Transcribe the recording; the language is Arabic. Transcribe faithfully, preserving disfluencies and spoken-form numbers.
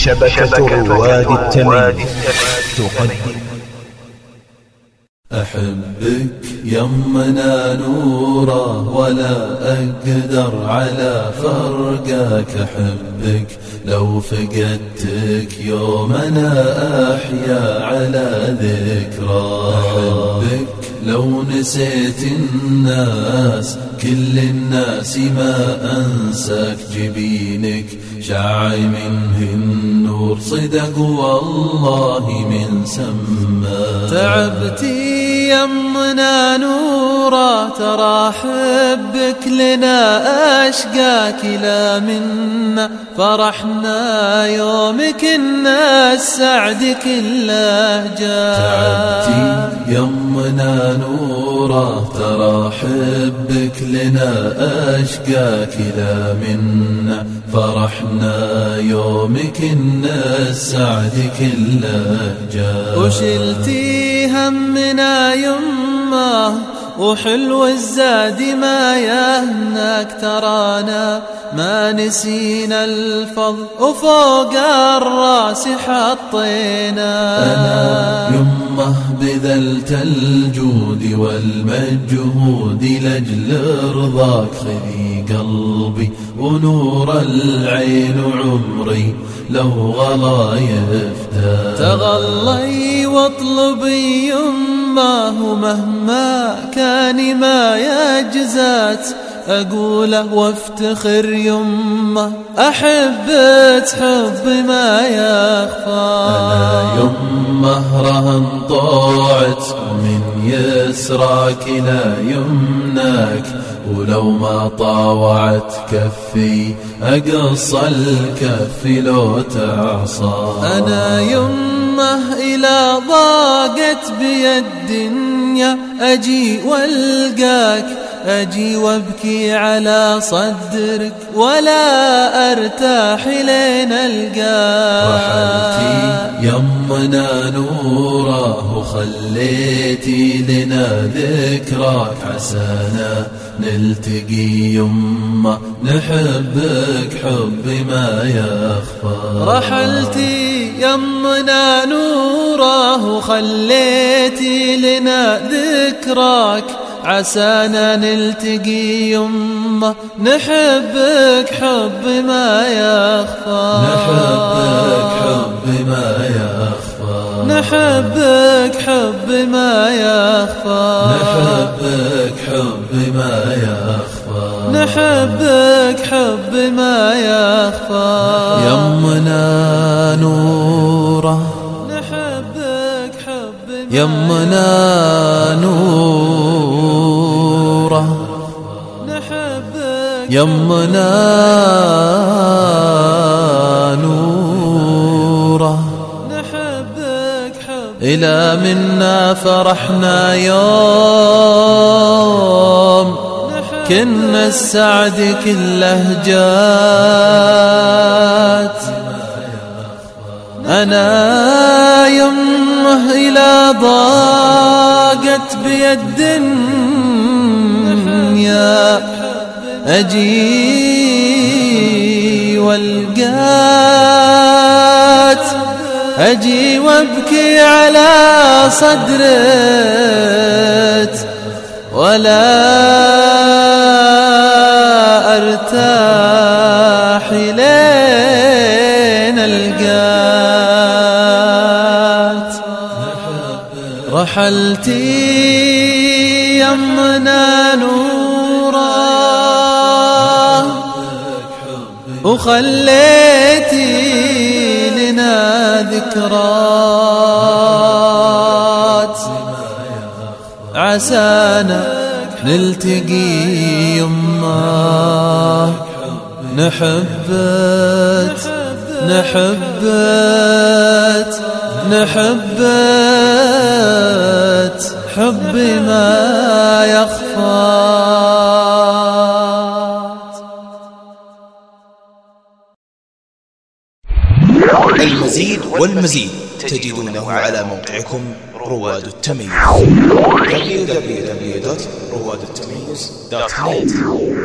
شبكة رواد التمييز تقدم. أحبك يمنا نورا ولا أقدر على فرقك، أحبك لو فقدتك يوم أنا أحيا على ذكرى، أحبك لو نسيت الناس كل الناس ما أنساك، جبينك شع منه النور صدق والله من سما. تعبتي يمنا نورا ترى حبك لنا أشقاك، لا منا فرحنا يومك الناس سعد كله جاء. تعبتي يمنا نورا ترى حبك لنا أشقاك، لا منا فرحنا يومك الناس سعد كله جاء. وشلتي همنا يمه وحلو الزاد ما يهناك، ترانا ما نسينا الفضل وفوق الراس حطينا. أنا يمه بذلت الجود والمجهود لأجل رضاك، خذي قلبي ونور العين عمري لو غلا يفتى. تغلي واطلبي يمه مهما كان ما يجزات، أقوله وافتخر يمه أحبت حب ما يخفى. أنا يمه رهن طاعت من يسراك لا يمناك، ولو ما طاوعت كفي أقص الكف لو تعصى. أنا يمه إلى ضاقت بي الدنيا أجي والقاك، أجي وابكي على صدرك ولا أرتاح لين ألقاك. رحلتي يمنا نوره وخليتي لنا ذكراك، عسانا نلتقي يمه نحبك حب ما يخفى. رحلتي يمنا نوره وخليتي لنا ذكراك، عسانا نلتقي يمه نحبك حب ما يخفى. نحبك حب ما يخفى. نحبك حب ما يخفى. نحبك حب ما يخفى. نحبك حب ما يخفى. يمنا نوره نحبك حب يمنا نوره نحبك يمنا نوره نحبك حب إلى منا فرحنا يوم كنا السعد كله جات. أنا يمه إلى ضاقت بي الدنيا أجي والقات، أجي وابكي على صدرت ولا أرتاح لين ألقات. رحلتي يمنا نورا وخليتي لنا ذكرات، عسانا نلتقي يمه نحبت نحبت نحبت حب ما يخفى. المزيد والمزيد تجدونه على موقعكم رواد التمييز دبليو دبليو دبليو دوت رواد التمييز دوت نت.